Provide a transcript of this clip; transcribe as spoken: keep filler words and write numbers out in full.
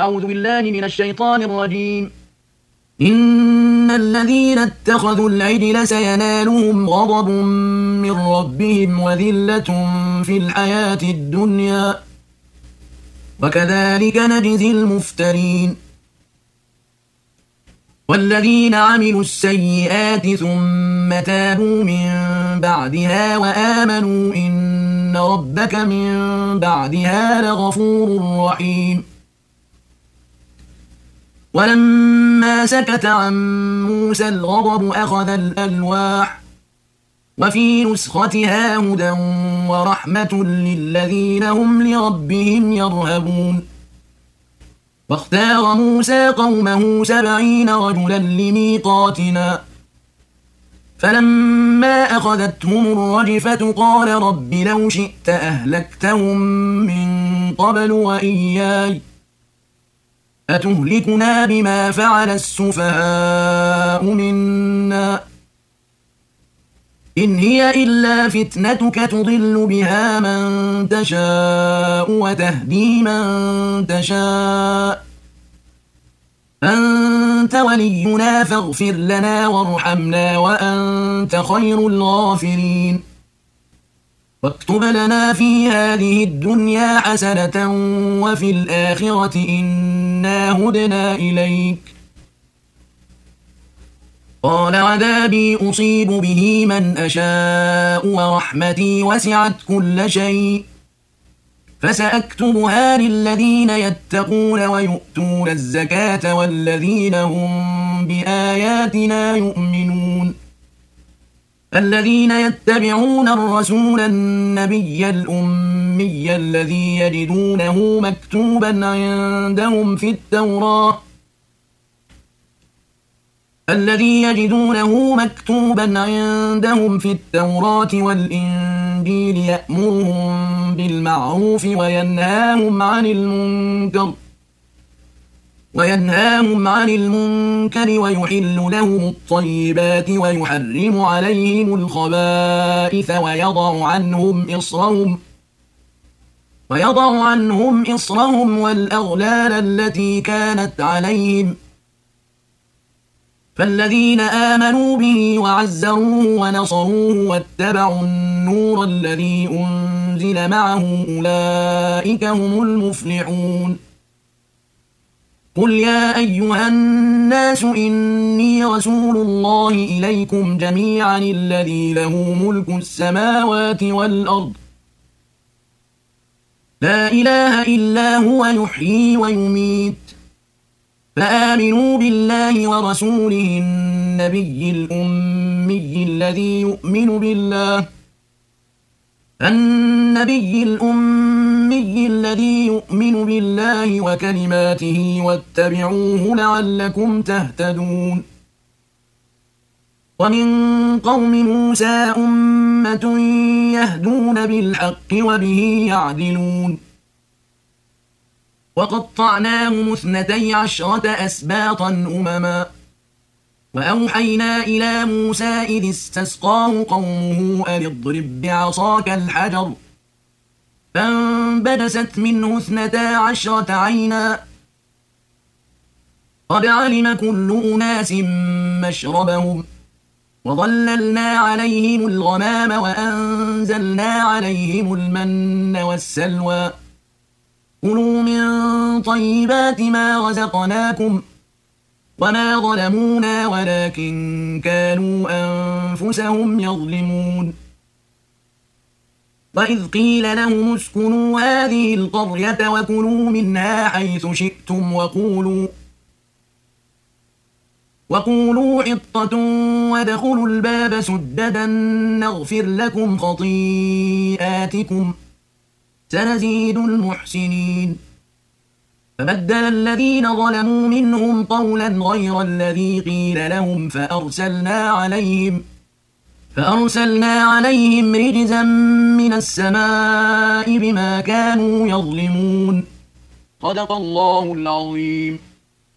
أعوذ بالله من الشيطان الرجيم. إن الذين اتخذوا العجل سينالهم غضب من ربهم وذلة في الحياة الدنيا وكذلك نجزي المفترين. والذين عملوا السيئات ثم تابوا من بعدها وآمنوا إن ربك من بعدها لغفور رحيم. ولما سكت عن موسى الغضب أخذ الألواح وفي نسختها هدى ورحمة للذين هم لربهم يرهبون. واختار موسى قومه سبعين رجلا لميقاتنا فلما أخذتهم الرجفة قال رب لو شئت أهلكتهم من قبل وإياي أتهلكنا بما فعل السفهاء منا إن هي إلا فتنتك تضل بها من تشاء وتهدي من تشاء أنت ولينا فاغفر لنا وارحمنا وأنت خير الغافرين. واكتب لنا في هذه الدنيا حسنة وفي الآخرة إنا هدنا إليك. قال عذابي أصيب به من أشاء ورحمتي وسعت كل شيء فسأكتبها للذين يتقون ويؤتون الزكاة والذين هم بآياتنا يؤمنون. الذين يتبعون الرسول النبي الأمي الذي يجدونه مكتوبا عندهم في التوراة الذي يجدونه مكتوبا عندهم في التوراة والإنجيل يأمرهم بالمعروف وينهاهم عن المنكر وينهاهم عن المنكر ويحل لهم الطيبات ويحرم عليهم الخبائث ويضع عنهم إصرهم ويضع عنهم إصرهم والأغلال التي كانت عليهم. فالذين آمنوا به وعزروه ونصروه واتبعوا النور الذي أنزل معه أولئك هم المفلحون. قل يا أيها الناس إني رسول الله إليكم جميعا الذي له ملك السماوات والأرض لا إله إلا هو يحيي ويميت فآمنوا بالله ورسوله النبي الأمي الذي يؤمن بالله النبي الأمي الذي يؤمن بالله وكلماته واتبعوه لعلكم تهتدون. ومن قوم موسى أمة يهدون بالحق وبه يعدلون. وقطعناهم اثنتي عشرة أسباطا أمما وأوحينا إلى موسى إذ استسقاه قومه أن اضرب بعصاك الحجر فانبجست منه اثنتا عشرة عينا قد علم كل أناس مشربهم وظللنا عليهم الغمام وأنزلنا عليهم المن والسلوى كلوا من طيبات ما رزقناكم وما ظلمونا ولكن كانوا أنفسهم يظلمون. وإذ قيل لهم اسكنوا هذه القرية وكلوا منها حيث شئتم وقولوا وقولوا حطة وادخلوا الباب سددا نغفر لكم خطيئاتكم سنزيد المحسنين. فبدل الذين ظلموا منهم قولا غير الذي قيل لهم فأرسلنا عليهم فأرسلنا عليهم رجزا من السماء بما كانوا يظلمون. صدق الله العظيم.